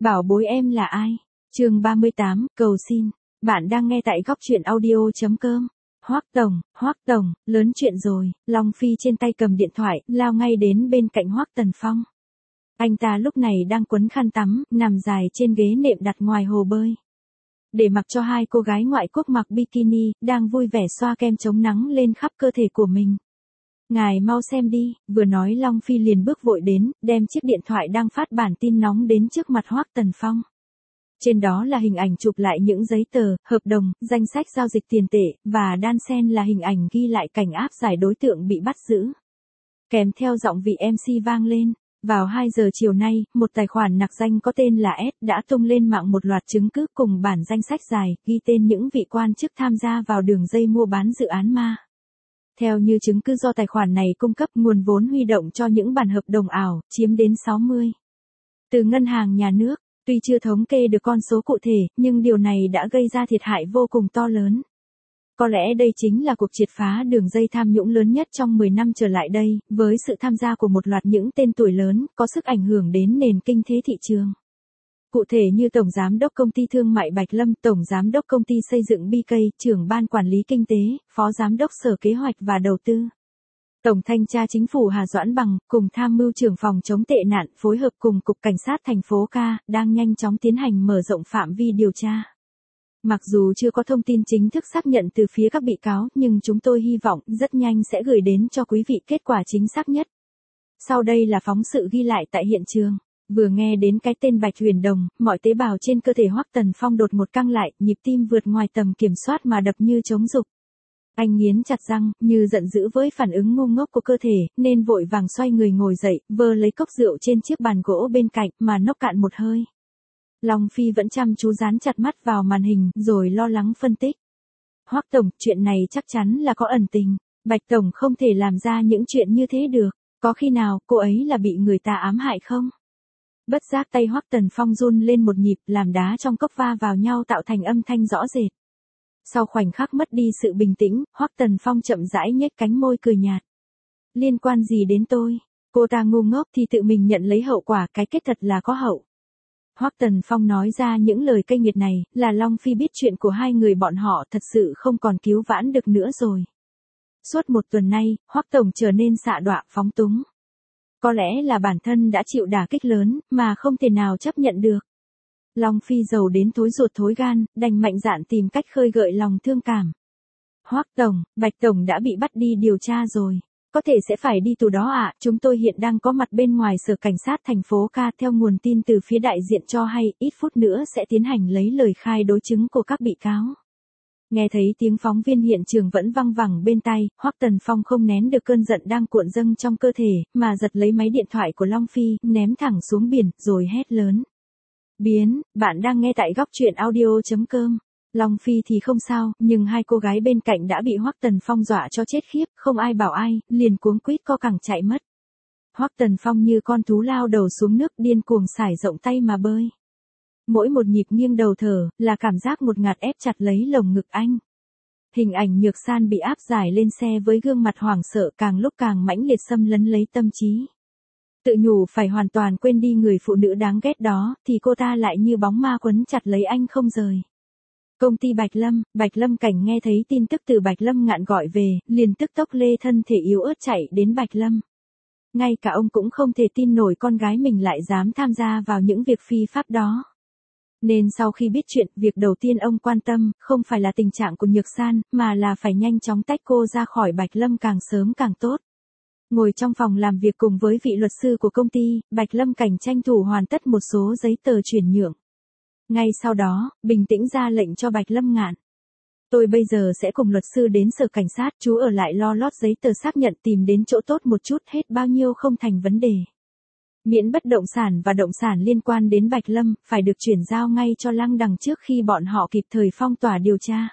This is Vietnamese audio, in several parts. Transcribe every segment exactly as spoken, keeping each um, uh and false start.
Bảo bối em là ai? Chương ba mươi tám, cầu xin. Bạn đang nghe tại góc truyện audio.com. Hoắc Tổng, Hoắc Tổng, lớn chuyện rồi. Long Phi trên tay cầm điện thoại, lao ngay đến bên cạnh Hoắc Tần Phong. Anh ta lúc này đang quấn khăn tắm, nằm dài trên ghế nệm đặt ngoài hồ bơi. Để mặc cho hai cô gái ngoại quốc mặc bikini, đang vui vẻ xoa kem chống nắng lên khắp cơ thể của mình. Ngài mau xem đi, vừa nói Long Phi liền bước vội đến, đem chiếc điện thoại đang phát bản tin nóng đến trước mặt Hoắc Tần Phong. Trên đó là hình ảnh chụp lại những giấy tờ, hợp đồng, danh sách giao dịch tiền tệ, và đan xen là hình ảnh ghi lại cảnh áp giải đối tượng bị bắt giữ. Kèm theo giọng vị em xê vang lên. Vào hai giờ chiều nay, một tài khoản nặc danh có tên là S đã tung lên mạng một loạt chứng cứ cùng bản danh sách dài, ghi tên những vị quan chức tham gia vào đường dây mua bán dự án ma. Theo như chứng cứ do tài khoản này cung cấp, nguồn vốn huy động cho những bản hợp đồng ảo, chiếm đến sáu mươi. Từ ngân hàng nhà nước, tuy chưa thống kê được con số cụ thể, nhưng điều này đã gây ra thiệt hại vô cùng to lớn. Có lẽ đây chính là cuộc triệt phá đường dây tham nhũng lớn nhất trong mười năm trở lại đây, với sự tham gia của một loạt những tên tuổi lớn, có sức ảnh hưởng đến nền kinh tế thị trường. Cụ thể như Tổng Giám đốc Công ty Thương mại Bạch Lâm, Tổng Giám đốc Công ty Xây dựng bê ca, Trưởng Ban Quản lý Kinh tế, Phó Giám đốc Sở Kế hoạch và Đầu tư. Tổng Thanh tra Chính phủ Hà Doãn Bằng, cùng Tham mưu trưởng phòng chống tệ nạn, phối hợp cùng Cục Cảnh sát thành phố K, đang nhanh chóng tiến hành mở rộng phạm vi điều tra. Mặc dù chưa có thông tin chính thức xác nhận từ phía các bị cáo, nhưng chúng tôi hy vọng rất nhanh sẽ gửi đến cho quý vị kết quả chính xác nhất. Sau đây là phóng sự ghi lại tại hiện trường. Vừa nghe đến cái tên Bạch Huyền Đồng, mọi tế bào trên cơ thể Hoắc Tần Phong đột một căng lại, nhịp tim vượt ngoài tầm kiểm soát mà đập như trống dục. Anh nghiến chặt răng, như giận dữ với phản ứng ngu ngốc của cơ thể, nên vội vàng xoay người ngồi dậy, vơ lấy cốc rượu trên chiếc bàn gỗ bên cạnh, mà nốc cạn một hơi. Long Phi vẫn chăm chú dán chặt mắt vào màn hình, rồi lo lắng phân tích. Hoắc Tổng, chuyện này chắc chắn là có ẩn tình. Bạch Tổng không thể làm ra những chuyện như thế được. Có khi nào cô ấy là bị người ta ám hại không? Bất giác tay Hoắc Tần Phong run lên một nhịp, làm đá trong cốc va vào nhau tạo thành âm thanh rõ rệt. Sau khoảnh khắc mất đi sự bình tĩnh, Hoắc Tần Phong chậm rãi nhếch cánh môi cười nhạt. Liên quan gì đến tôi? Cô ta ngu ngốc thì tự mình nhận lấy hậu quả, cái kết thật là có hậu. Hoắc Tần Phong nói ra những lời cay nghiệt này, là Long Phi biết chuyện của hai người bọn họ thật sự không còn cứu vãn được nữa rồi. Suốt một tuần nay, Hoắc Tổng trở nên xạ đọa, phóng túng. Có lẽ là bản thân đã chịu đả kích lớn, mà không thể nào chấp nhận được. Long Phi giàu đến thối ruột thối gan, đành mạnh dạn tìm cách khơi gợi lòng thương cảm. Hoắc Tổng, Bạch Tổng đã bị bắt đi điều tra rồi. Có thể sẽ phải đi tù đó ạ, à? Chúng tôi hiện đang có mặt bên ngoài Sở Cảnh sát thành phố K, theo nguồn tin từ phía đại diện cho hay, ít phút nữa sẽ tiến hành lấy lời khai đối chứng của các bị cáo. Nghe thấy tiếng phóng viên hiện trường vẫn văng vẳng bên tai, Hoắc Tần Phong không nén được cơn giận đang cuộn dâng trong cơ thể, mà giật lấy máy điện thoại của Long Phi, ném thẳng xuống biển, rồi hét lớn. Biến, bạn đang nghe tại góc truyện audio.com. Long Phi thì không sao, nhưng hai cô gái bên cạnh đã bị Hoắc Tần Phong dọa cho chết khiếp, không ai bảo ai, liền cuống quýt co cẳng chạy mất. Hoắc Tần Phong như con thú lao đầu xuống nước, điên cuồng sải rộng tay mà bơi. Mỗi một nhịp nghiêng đầu thở, là cảm giác một ngạt ép chặt lấy lồng ngực anh. Hình ảnh Nhược San bị áp giải lên xe với gương mặt hoảng sợ càng lúc càng mãnh liệt xâm lấn lấy tâm trí. Tự nhủ phải hoàn toàn quên đi người phụ nữ đáng ghét đó, thì cô ta lại như bóng ma quấn chặt lấy anh không rời. Công ty Bạch Lâm, Bạch Lâm Cảnh nghe thấy tin tức từ Bạch Lâm Ngạn gọi về, liền tức tốc lê thân thể yếu ớt chạy đến Bạch Lâm. Ngay cả ông cũng không thể tin nổi con gái mình lại dám tham gia vào những việc phi pháp đó. Nên sau khi biết chuyện, việc đầu tiên ông quan tâm, không phải là tình trạng của Nhược San, mà là phải nhanh chóng tách cô ra khỏi Bạch Lâm càng sớm càng tốt. Ngồi trong phòng làm việc cùng với vị luật sư của công ty, Bạch Lâm Cảnh tranh thủ hoàn tất một số giấy tờ chuyển nhượng. Ngay sau đó, bình tĩnh ra lệnh cho Bạch Lâm Ngạn. Tôi bây giờ sẽ cùng luật sư đến Sở Cảnh sát, chú ở lại lo lót giấy tờ xác nhận, tìm đến chỗ tốt một chút, hết bao nhiêu không thành vấn đề. Miễn bất động sản và động sản liên quan đến Bạch Lâm, phải được chuyển giao ngay cho Lăng Đằng trước khi bọn họ kịp thời phong tỏa điều tra.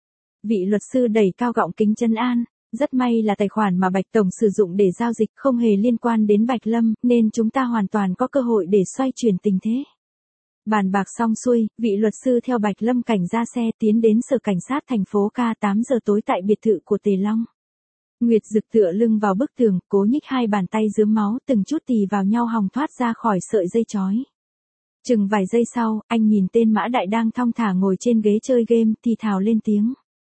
Vị luật sư đẩy cao gọng kính trấn an. Rất may là tài khoản mà Bạch Tổng sử dụng để giao dịch không hề liên quan đến Bạch Lâm, nên chúng ta hoàn toàn có cơ hội để xoay chuyển tình thế. Bàn bạc xong xuôi, vị luật sư theo Bạch Lâm Cảnh ra xe tiến đến Sở Cảnh sát thành phố K tám giờ tối tại biệt thự của Tề Long. Nguyệt Dực tựa lưng vào bức tường, cố nhích hai bàn tay rướm máu từng chút tì vào nhau hòng thoát ra khỏi sợi dây chói. Chừng vài giây sau, anh nhìn tên Mã Đại đang thong thả ngồi trên ghế chơi game thì thào lên tiếng.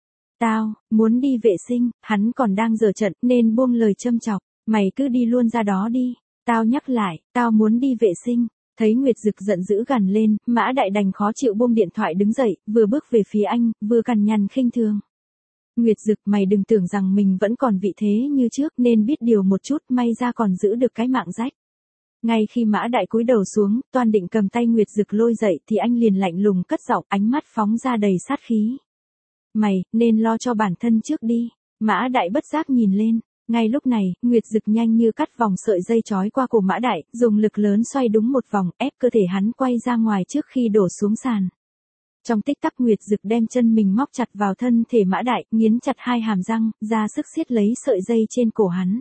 Tao, muốn đi vệ sinh, hắn còn đang giở trận nên buông lời châm chọc. Mày cứ đi luôn ra đó đi. Tao nhắc lại, tao muốn đi vệ sinh. Thấy Nguyệt Dực giận dữ gằn lên, Mã Đại đành khó chịu buông điện thoại đứng dậy, vừa bước về phía anh, vừa cằn nhằn khinh thường. Nguyệt Dực, mày đừng tưởng rằng mình vẫn còn vị thế như trước nên biết điều một chút, may ra còn giữ được cái mạng rách. Ngay khi Mã Đại cúi đầu xuống, toan định cầm tay Nguyệt Dực lôi dậy thì anh liền lạnh lùng cất giọng, ánh mắt phóng ra đầy sát khí. Mày, nên lo cho bản thân trước đi. Mã Đại bất giác nhìn lên. Ngay lúc này, Nguyệt Dực nhanh như cắt vòng sợi dây trói qua cổ Mã Đại, dùng lực lớn xoay đúng một vòng, ép cơ thể hắn quay ra ngoài trước khi đổ xuống sàn. Trong tích tắc Nguyệt Dực đem chân mình móc chặt vào thân thể Mã Đại, nghiến chặt hai hàm răng, ra sức siết lấy sợi dây trên cổ hắn.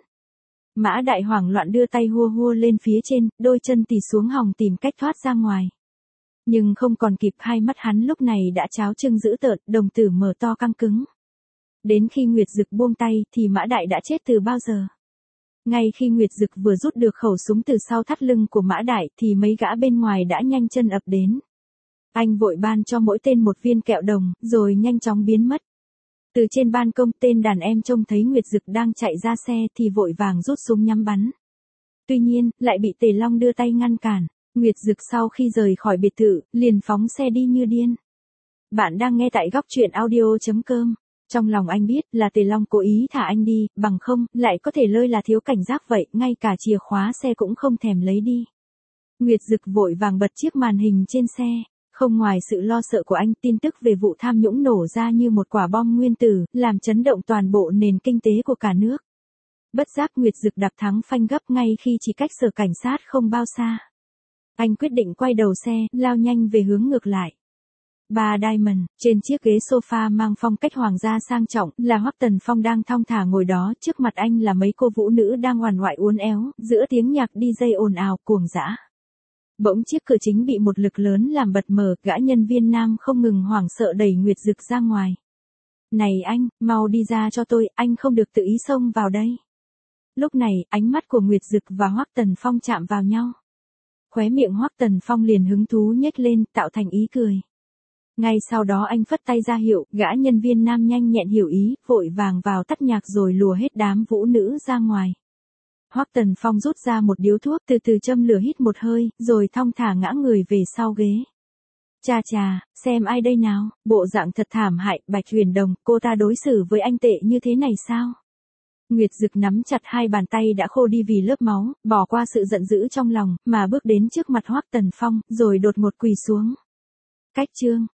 Mã Đại hoảng loạn đưa tay hua hua lên phía trên, đôi chân tì xuống hòng tìm cách thoát ra ngoài. Nhưng không còn kịp, hai mắt hắn lúc này đã tráo trưng dữ tợn, đồng tử mở to căng cứng. Đến khi Nguyệt Dực buông tay thì Mã Đại đã chết từ bao giờ. Ngay khi Nguyệt Dực vừa rút được khẩu súng từ sau thắt lưng của Mã Đại thì mấy gã bên ngoài đã nhanh chân ập đến. Anh vội ban cho mỗi tên một viên kẹo đồng, rồi nhanh chóng biến mất. Từ trên ban công, tên đàn em trông thấy Nguyệt Dực đang chạy ra xe thì vội vàng rút súng nhắm bắn. Tuy nhiên, lại bị Tề Long đưa tay ngăn cản. Nguyệt Dực sau khi rời khỏi biệt thự, liền phóng xe đi như điên. Bạn đang nghe tại góc truyện audio chấm com. Trong lòng anh biết là Tề Long cố ý thả anh đi, bằng không, lại có thể lơi là thiếu cảnh giác vậy, ngay cả chìa khóa xe cũng không thèm lấy đi. Nguyệt Dực vội vàng bật chiếc màn hình trên xe. Không ngoài sự lo sợ của anh, tin tức về vụ tham nhũng nổ ra như một quả bom nguyên tử, làm chấn động toàn bộ nền kinh tế của cả nước. Bất giác Nguyệt Dực đạp thắng phanh gấp ngay khi chỉ cách sở cảnh sát không bao xa. Anh quyết định quay đầu xe, lao nhanh về hướng ngược lại. Bà Diamond, trên chiếc ghế sofa mang phong cách hoàng gia sang trọng, là Hoắc Tần Phong đang thong thả ngồi đó, trước mặt anh là mấy cô vũ nữ đang oằn oại uốn éo, giữa tiếng nhạc đi jây ồn ào cuồng dã. Bỗng chiếc cửa chính bị một lực lớn làm bật mở, gã nhân viên nam không ngừng hoảng sợ đẩy Nguyệt Dực ra ngoài. Này anh, mau đi ra cho tôi, anh không được tự ý xông vào đây. Lúc này, ánh mắt của Nguyệt Dực và Hoắc Tần Phong chạm vào nhau. Khóe miệng Hoắc Tần Phong liền hứng thú nhếch lên, tạo thành ý cười. Ngay sau đó anh phất tay ra hiệu, gã nhân viên nam nhanh nhẹn hiểu ý, vội vàng vào tắt nhạc rồi lùa hết đám vũ nữ ra ngoài. Hoắc Tần Phong rút ra một điếu thuốc, từ từ châm lửa hít một hơi, rồi thong thả ngã người về sau ghế. Chà chà, xem ai đây nào, bộ dạng thật thảm hại, Bạch Huyền Đồng, cô ta đối xử với anh tệ như thế này sao? Nguyệt Dực nắm chặt hai bàn tay đã khô đi vì lớp máu, bỏ qua sự giận dữ trong lòng, mà bước đến trước mặt Hoắc Tần Phong, rồi đột ngột quỳ xuống. Cách chương